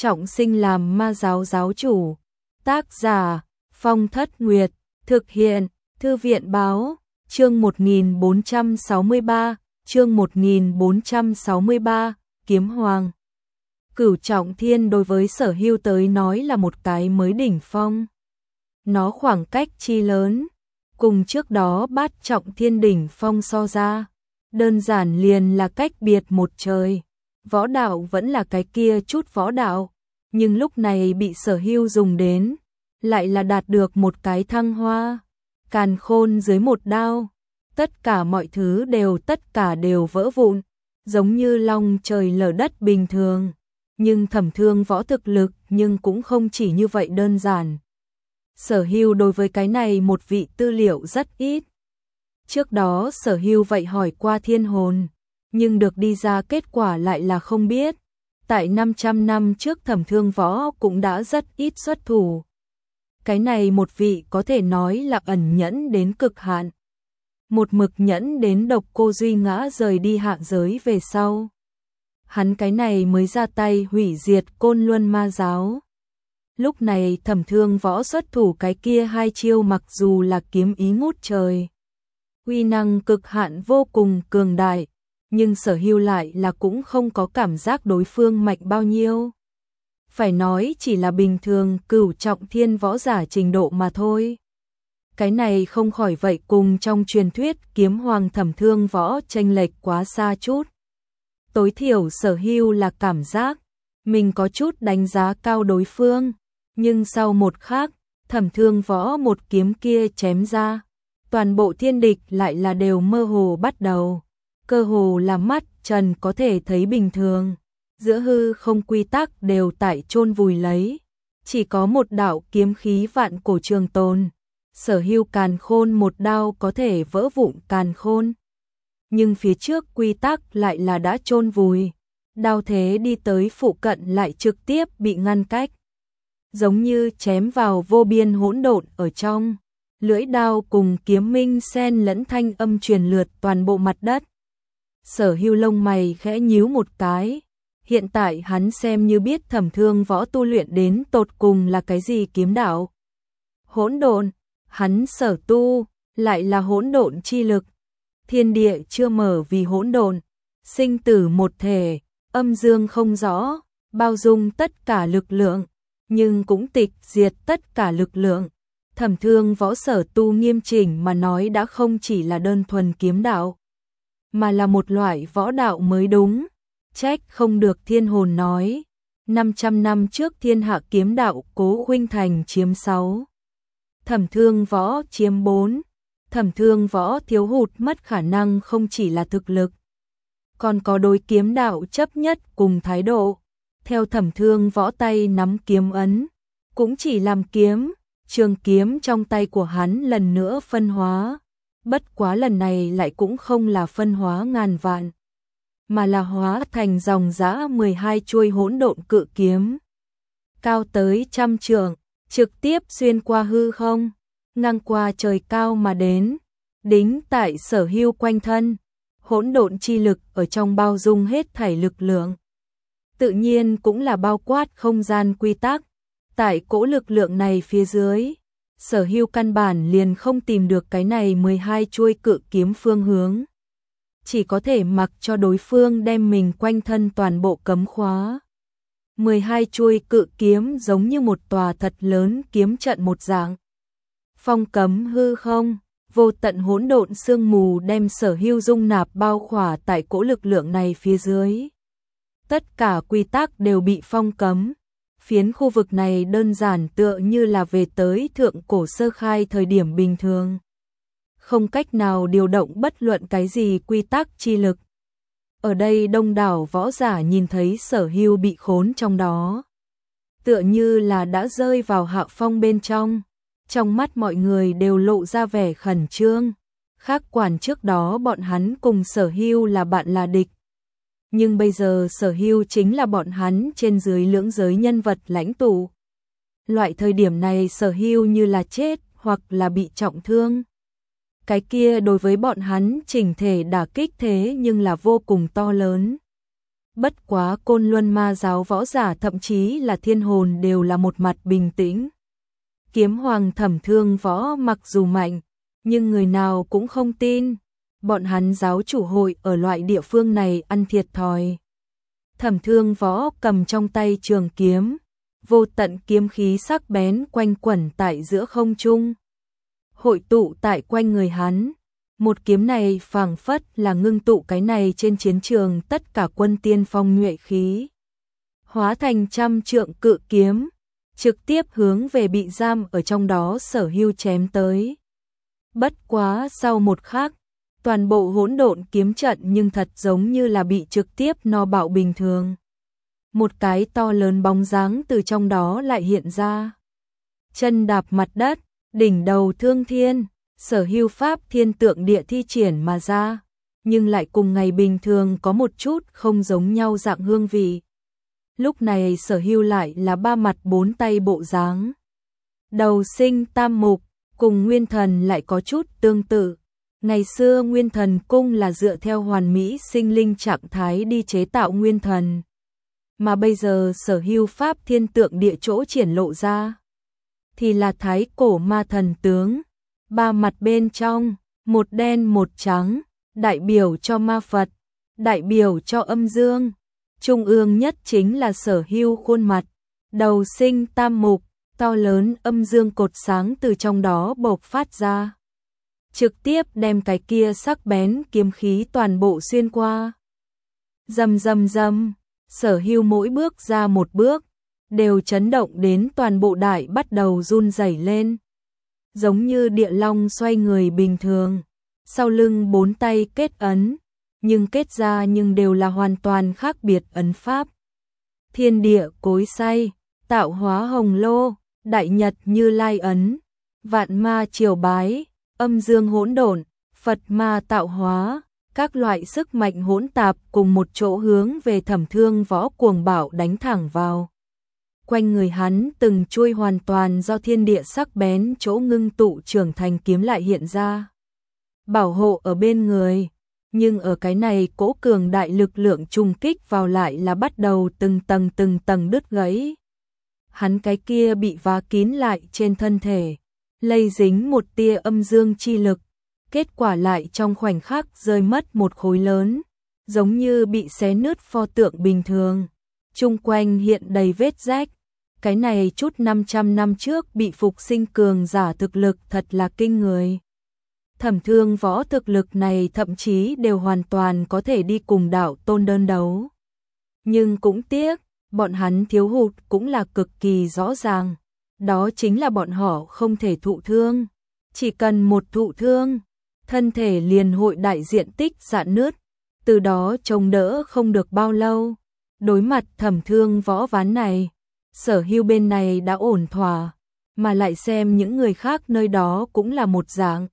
trọng sinh làm ma giáo giáo chủ. Tác giả Phong Thất Nguyệt. Thực hiện Thư viện báo. Chương 1463. Chương 1463. Kiếm Hoàng. Cửu Trọng Thiên đối với Sở Hưu tới nói là một cái mới đỉnh phong. Nó khoảng cách chi lớn, cùng trước đó Bát Trọng Thiên đỉnh phong so ra, đơn giản liền là cách biệt một trời. Võ đạo vẫn là cái kia chút võ đạo, nhưng lúc này bị Sở Hưu dùng đến, lại là đạt được một cái thăng hoa. Càn Khôn dưới một đao, tất cả mọi thứ tất cả đều vỡ vụn, giống như long trời lở đất bình thường. Nhưng Thẩm Thương Võ thực lực nhưng cũng không chỉ như vậy đơn giản. Sở Hưu đối với cái này một vị tư liệu rất ít. Trước đó Sở Hưu vậy hỏi qua Thiên Hồn, nhưng được đi ra kết quả lại là không biết. Tại 500 năm trước Thẩm Thương Võ cũng đã rất ít xuất thủ. Cái này một vị có thể nói là ẩn nhẫn đến cực hạn. Một mực nhẫn đến Độc Cô Duy ngã rời đi hạ giới về sau. Hắn cái này mới ra tay hủy diệt Côn Luân ma giáo. Lúc này Thẩm Thương Võ xuất thủ cái kia hai chiêu mặc dù là kiếm ý ngút trời, uy năng cực hạn vô cùng cường đại, nhưng Sở Hưu lại là cũng không có cảm giác đối phương mạnh bao nhiêu. Phải nói chỉ là bình thường Cửu Trọng Thiên võ giả trình độ mà thôi. Cái này không khỏi vậy cùng trong truyền thuyết Kiếm Hoàng Thẩm Thương Võ chênh lệch quá xa chút. Tối thiểu Sở Hưu là cảm giác mình có chút đánh giá cao đối phương, nhưng sau một khắc, Thẩm Thương Võ một kiếm kia chém ra, toàn bộ thiên địch lại là đều mơ hồ bắt đầu, cơ hồ là mắt trần có thể thấy bình thường, giữa hư không quy tắc đều tại chôn vùi lấy, chỉ có một đạo kiếm khí vạn cổ trường tồn. Sở Hưu Càn Khôn một đao có thể vỡ vụn Càn Khôn, nhưng phía trước quy tắc lại là đã chôn vùi, đao thế đi tới phụ cận lại trực tiếp bị ngăn cách, giống như chém vào vô biên hỗn độn ở trong. Lưỡi đao cùng kiếm minh xen lẫn thanh âm truyền lượt toàn bộ mặt đất. Sở Hưu lông mày khẽ nhíu một cái, hiện tại hắn xem như biết Thẩm Thương Võ tu luyện đến tột cùng là cái gì kiếm đạo. Hỗn độn, hắn sở tu lại là hỗn độn chi lực. Thiên địa chưa mở vì hỗn độn, sinh tử một thể, âm dương không rõ, bao dung tất cả lực lượng, nhưng cũng tịch diệt tất cả lực lượng. Thẩm Thương Võ sở tu nghiêm chỉnh mà nói đã không chỉ là đơn thuần kiếm đạo, mà là một loại võ đạo mới đúng. Trách không được Thiên Hồn nói, 500 năm trước thiên hạ kiếm đạo Cố Huynh Thành chiếm 6, Thẩm Thương Võ chiếm 4. Thẩm Thương Võ thiếu hụt mất khả năng không chỉ là thực lực, còn có đối kiếm đạo chấp nhất cùng thái độ. Theo Thẩm Thương Võ tay nắm kiếm ấn, cũng chỉ làm kiếm, trường kiếm trong tay của hắn lần nữa phân hóa. Bất quá lần này lại cũng không là phân hóa ngàn vạn, mà là hóa thành dòng dã 12 chuôi hỗn độn cự kiếm, cao tới 100 trượng, trực tiếp xuyên qua hư không, ngang qua trời cao mà đến, đính tại Sở Hưu quanh thân. Hỗn độn chi lực ở trong bao dung hết thảy lực lượng, tự nhiên cũng là bao quát không gian quy tắc. Tại cỗ lực lượng này phía dưới, Sở Hưu căn bản liền không tìm được cái này 12 chuôi cự kiếm phương hướng, chỉ có thể mặc cho đối phương đem mình quanh thân toàn bộ cấm khóa. 12 chuôi cự kiếm giống như một tòa thật lớn kiếm trận một dạng, phong cấm hư không, vô tận hỗn độn sương mù đem Sở Hưu dung nạp bao khỏa tại cỗ lực lượng này phía dưới. Tất cả quy tắc đều bị phong cấm. Phiến khu vực này đơn giản tựa như là về tới thượng cổ sơ khai thời điểm bình thường, không cách nào điều động bất luận cái gì quy tắc chi lực. Ở đây đông đảo võ giả nhìn thấy Sở Hưu bị khốn trong đó, tựa như là đã rơi vào hạ phong bên trong. Trong mắt mọi người đều lộ ra vẻ khẩn trương, khác quản trước đó bọn hắn cùng Sở Hưu là bạn là địch. Nhưng bây giờ Sở Hưu chính là bọn hắn trên dưới lưỡng giới nhân vật lãnh tụ. Loại thời điểm này Sở Hưu như là chết hoặc là bị trọng thương. Cái kia đối với bọn hắn chỉnh thể đả kích thế nhưng là vô cùng to lớn. Bất quá Côn Luân Ma giáo võ giả thậm chí là thiên hồn đều là một mặt bình tĩnh. Kiếm hoàng Thẩm Thương Võ mặc dù mạnh, nhưng người nào cũng không tin. Bọn hắn giáo chủ hội ở loại địa phương này ăn thiệt thòi. Thẩm Thương Võ cầm trong tay trường kiếm, vô tận kiếm khí sắc bén quanh quẩn tại giữa không trung, hội tụ tại quanh người hắn. Một kiếm này phảng phất là ngưng tụ cái này trên chiến trường tất cả quân tiên phong nhuệ khí, hóa thành trăm trượng cự kiếm, trực tiếp hướng về bị giam ở trong đó Sở Hưu chém tới. Bất quá sau một khắc, toàn bộ hỗn độn kiếm trận nhưng thật giống như là bị trực tiếp no bạo bình thường. Một cái to lớn bóng dáng từ trong đó lại hiện ra. Chân đạp mặt đất, đỉnh đầu thương thiên, Sở Hưu pháp thiên tượng địa thi triển mà ra, nhưng lại cùng ngày bình thường có một chút không giống nhau dạng hương vị. Lúc này Sở Hưu lại là ba mặt bốn tay bộ dáng. Đầu sinh tam mục, cùng Nguyên Thần lại có chút tương tự. Ngày xưa Nguyên Thần cung là dựa theo hoàn mỹ sinh linh trạng thái đi chế tạo Nguyên Thần. Mà bây giờ Sở Hưu pháp thiên tượng địa chỗ triển lộ ra thì là thái cổ ma thần tướng, ba mặt bên trong, một đen một trắng, đại biểu cho ma Phật, đại biểu cho âm dương. Trung ương nhất chính là Sở Hưu khuôn mặt, đầu sinh tam mục, to lớn âm dương cột sáng từ trong đó bộc phát ra, trực tiếp đem cái kia sắc bén kiếm khí toàn bộ xuyên qua. Rầm rầm rầm, Sở Hưu mỗi bước ra một bước, đều chấn động đến toàn bộ đại bắt đầu run rẩy lên. Giống như địa long xoay người bình thường, sau lưng bốn tay kết ấn, nhưng kết ra nhưng đều là hoàn toàn khác biệt ấn pháp. Thiên địa cối xay, tạo hóa hồng lô, đại nhật Như Lai ấn, vạn ma triều bái, âm dương hỗn độn, Phật ma tạo hóa, các loại sức mạnh hỗn tạp cùng một chỗ hướng về Thẩm Thương Võ cuồng bạo đánh thẳng vào. Quanh người hắn từng chuôi hoàn toàn do thiên địa sắc bén chỗ ngưng tụ trưởng thành kiếm lại hiện ra, bảo hộ ở bên người, nhưng ở cái này cỗ cường đại lực lượng trùng kích vào lại là bắt đầu từng tầng đứt gãy. Hắn cái kia bị vá kín lại trên thân thể, lây dính một tia âm dương chi lực, kết quả lại trong khoảnh khắc rơi mất một khối lớn, giống như bị xé nứt pho tượng bình thường. Chung quanh hiện đầy vết rách. Cái này chút 500 năm trước bị phục sinh cường giả thực lực thật là kinh người. Thẩm Thương Võ thực lực này thậm chí đều hoàn toàn có thể đi cùng đạo tôn đơn đấu. Nhưng cũng tiếc, bọn hắn thiếu hụt cũng là cực kỳ rõ ràng. Đó chính là bọn họ không thể thụ thương. Chỉ cần một thụ thương, thân thể liền hội đại diện tích rạn nứt, từ đó chống đỡ không được bao lâu. Đối mặt Thẩm Thương Võ ván này, Sở Hưu bên này đã ổn thỏa, mà lại xem những người khác nơi đó cũng là một dạng.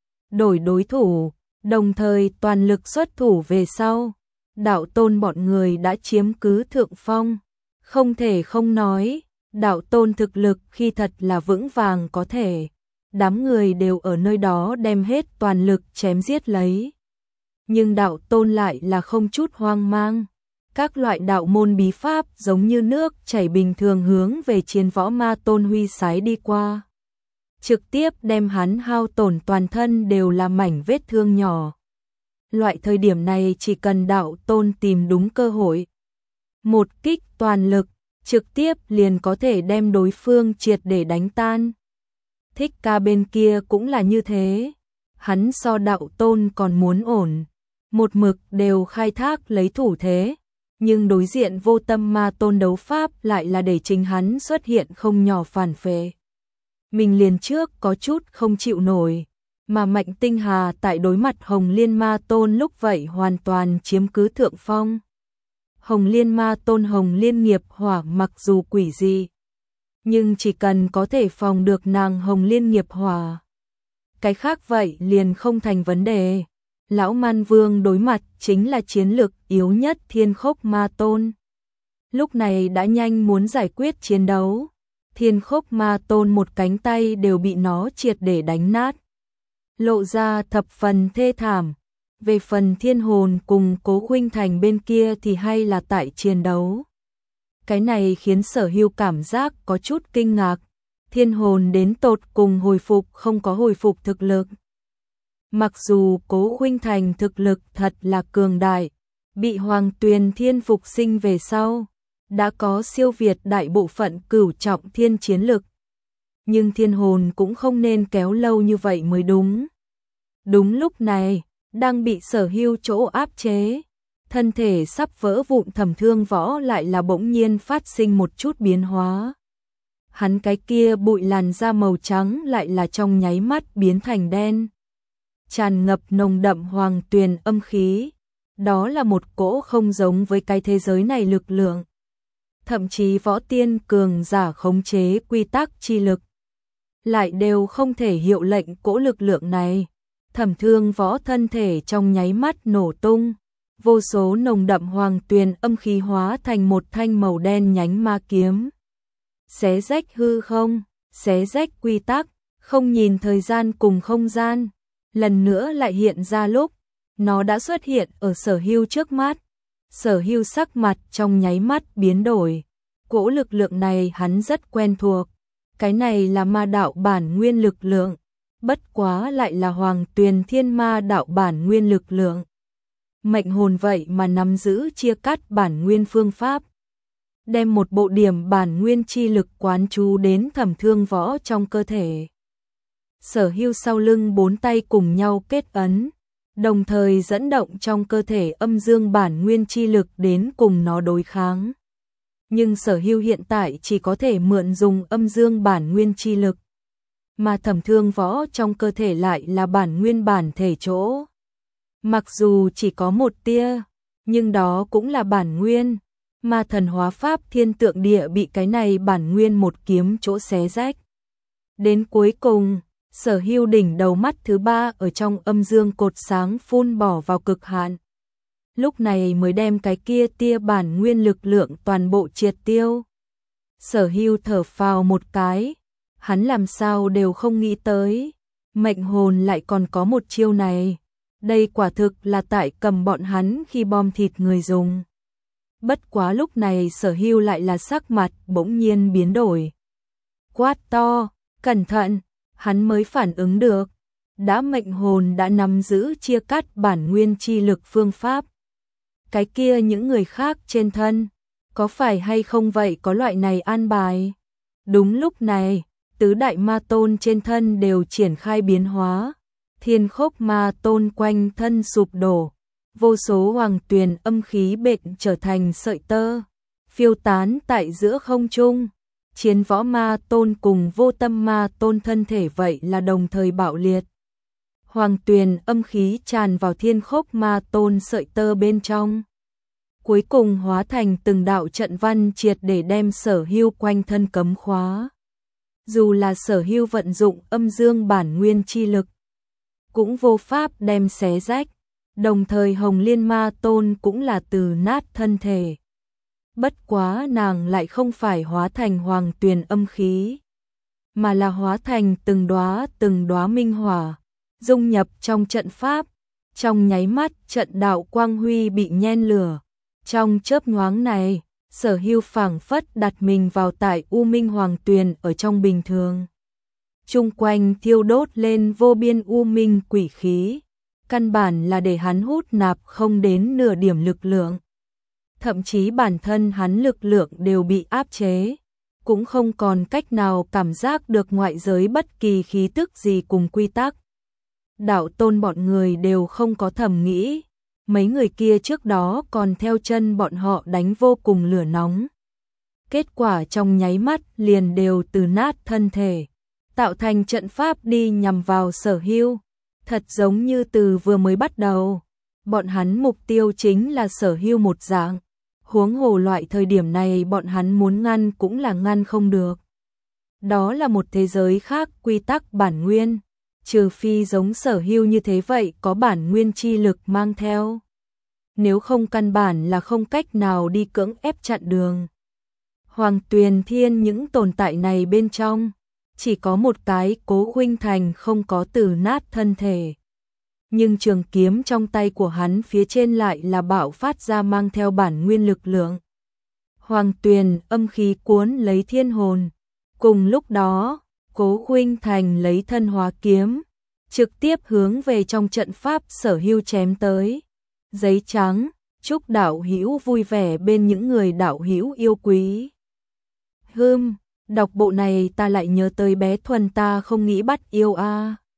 Đổi đối thủ, đồng thời toàn lực xuất thủ về sau, đạo tôn bọn người đã chiếm cứ thượng phong. Không thể không nói, đạo tôn thực lực khi thật là vững vàng có thể. Đám người đều ở nơi đó đem hết toàn lực chém giết lấy. Nhưng đạo tôn lại là không chút hoang mang. Các loại đạo môn bí pháp giống như nước chảy bình thường hướng về Chiến Võ Ma Tôn huy sái đi qua. Trực tiếp đem hắn hao tổn toàn thân đều là mảnh vết thương nhỏ. Loại thời điểm này chỉ cần đạo tôn tìm đúng cơ hội, một kích toàn lực, trực tiếp liền có thể đem đối phương triệt để đánh tan. Thích Ca bên kia cũng là như thế. Hắn so đạo tôn còn muốn ổn, một mực đều khai thác lấy thủ thế. Nhưng đối diện Vô Tâm Ma Tôn đấu pháp lại là để chính hắn xuất hiện không nhỏ phản phệ. Mình liền trước có chút không chịu nổi, mà Mạnh Tinh Hà tại đối mặt Hồng Liên Ma Tôn lúc vậy hoàn toàn chiếm cứ thượng phong. Hồng Liên Ma Tôn Hồng Liên nghiệp hỏa mặc dù quỷ dị, nhưng chỉ cần có thể phòng được nàng Hồng Liên nghiệp hỏa, cái khác vậy liền không thành vấn đề. Lão Man Vương đối mặt chính là chiến lực yếu nhất Thiên Khốc Ma Tôn. Lúc này đã nhanh muốn giải quyết chiến đấu. Thiên Khốc Ma Tôn một cánh tay đều bị nó triệt để đánh nát, lộ ra thập phần thê thảm. Về phần thiên hồn cùng Cố Khuynh Thành bên kia thì hay là tại chiến đấu. Cái này khiến Sở Hưu cảm giác có chút kinh ngạc. Thiên hồn đến tột cùng hồi phục không có hồi phục thực lực. Mặc dù Cố Khuynh Thành thực lực thật là cường đại, bị Hoàng Tuyền Thiên phục sinh về sau, đã có siêu việt đại bộ phận cửu trọng thiên chiến lực. Nhưng thiên hồn cũng không nên kéo lâu như vậy mới đúng. Đúng lúc này, đang bị Sở Hưu chỗ áp chế, thân thể sắp vỡ vụn Thẩm Thương Võ lại là bỗng nhiên phát sinh một chút biến hóa. Hắn cái kia bụi làn da màu trắng lại là trong nháy mắt biến thành đen, tràn ngập nồng đậm hoàng tuyền âm khí. Đó là một cỗ không giống với cái thế giới này lực lượng. Thậm chí võ tiên cường giả khống chế quy tắc chi lực, lại đều không thể hiệu lệnh cỗ lực lượng này. Thẩm Thương Võ thân thể trong nháy mắt nổ tung, vô số nồng đậm hoàng tuyền âm khí hóa thành một thanh màu đen nhánh ma kiếm. Xé rách hư không, xé rách quy tắc, không nhìn thời gian cùng không gian, lần nữa lại hiện ra lúc nó đã xuất hiện ở Sở Hưu trước mắt. Sở Hưu sắc mặt trong nháy mắt biến đổi. Cỗ lực lượng này hắn rất quen thuộc. Cái này là ma đạo bản nguyên lực lượng, bất quá lại là Hoàng Tuyền Thiên ma đạo bản nguyên lực lượng. Mệnh hồn vậy mà nắm giữ chia cắt bản nguyên phương pháp, đem một bộ điểm bản nguyên chi lực quán chú đến Thẩm Thương Võ trong cơ thể. Sở Hưu sau lưng bốn tay cùng nhau kết ấn, đồng thời dẫn động trong cơ thể âm dương bản nguyên chi lực đến cùng nó đối kháng. Nhưng Sở Hưu hiện tại chỉ có thể mượn dùng âm dương bản nguyên chi lực, mà Thẩm Thương Võ trong cơ thể lại là bản nguyên bản thể chỗ. Mặc dù chỉ có một tia, nhưng đó cũng là bản nguyên, mà thần hóa pháp thiên tượng địa bị cái này bản nguyên một kiếm chỗ xé rách. Đến cuối cùng, Sở Hưu đỉnh đầu mắt thứ ba ở trong âm dương cột sáng phun bỏ vào cực hạn. Lúc này mới đem cái kia tia bản nguyên lực lượng toàn bộ triệt tiêu. Sở Hưu thở phào một cái, hắn làm sao đều không nghĩ tới, mệnh hồn lại còn có một chiêu này. Đây quả thực là tại cầm bọn hắn khi bom thịt người dùng. Bất quá lúc này Sở Hưu lại là sắc mặt bỗng nhiên biến đổi. Quát to, cẩn thận, hắn mới phản ứng được. Đã mệnh hồn đã nắm giữ chia cắt bản nguyên chi lực phương pháp. Cái kia những người khác trên thân, có phải hay không vậy có loại này an bài? Đúng lúc này, tứ đại ma tôn trên thân đều triển khai biến hóa. Thiên Khốc Ma Tôn quanh thân sụp đổ, vô số hoàng tuyền âm khí bệnh trở thành sợi tơ, phiêu tán tại giữa không trung. Chiến Võ Ma Tôn cùng Vô Tâm Ma Tôn thân thể vậy là đồng thời bạo liệt. Hoàng tuyền âm khí tràn vào Thiên Khốc Ma Tôn sợi tơ bên trong, cuối cùng hóa thành từng đạo trận văn triệt để đem Sở Hưu quanh thân cấm khóa. Dù là Sở Hưu vận dụng âm dương bản nguyên chi lực, cũng vô pháp đem xé rách, đồng thời Hồng Liên Ma Tôn cũng là từ nát thân thể. Bất quá nàng lại không phải hóa thành hoàng tuyền âm khí, mà là hóa thành từng đóa minh hỏa, dung nhập trong trận pháp. Trong nháy mắt trận đạo quang huy bị nhen lửa. Trong chớp nhoáng này, Sở Hưu phảng phất đặt mình vào tại U Minh Hoàng Tuyền ở trong bình thường. Chung quanh thiêu đốt lên vô biên u minh quỷ khí, căn bản là để hắn hút nạp không đến nửa điểm lực lượng. Thậm chí bản thân hắn lực lượng đều bị áp chế, cũng không còn cách nào cảm giác được ngoại giới bất kỳ khí tức gì cùng quy tắc. Đạo tôn bọn người đều không có thầm nghĩ, mấy người kia trước đó còn theo chân bọn họ đánh vô cùng lửa nóng. Kết quả trong nháy mắt liền đều từ nát thân thể, tạo thành trận pháp đi nhằm vào Sở Hưu. Thật giống như từ vừa mới bắt đầu, bọn hắn mục tiêu chính là Sở Hưu một dạng. Huống hồ loại thời điểm này bọn hắn muốn ngăn cũng là ngăn không được. Đó là một thế giới khác quy tắc bản nguyên, trừ phi giống Sở Hưu như thế vậy có bản nguyên chi lực mang theo. Nếu không căn bản là không cách nào đi cưỡng ép chặn đường. Hoàng Tuyền Thiên những tồn tại này bên trong, chỉ có một cái Cố Khuynh Thành không có từ nát thân thể. nhưng trường kiếm trong tay của hắn phía trên lại là bạo phát ra mang theo bản nguyên lực lượng. Hoàng tuyền âm khí cuốn lấy thiên hồn. Cùng lúc đó, Cố Khuynh Thành lấy thân hóa kiếm, trực tiếp hướng về trong trận pháp Sở Hưu chém tới. Giấy trắng, chúc đạo hữu vui vẻ bên những người đạo hữu yêu quý. Đọc bộ này ta lại nhớ tới bé Thuần ta không nghĩ bắt yêu a.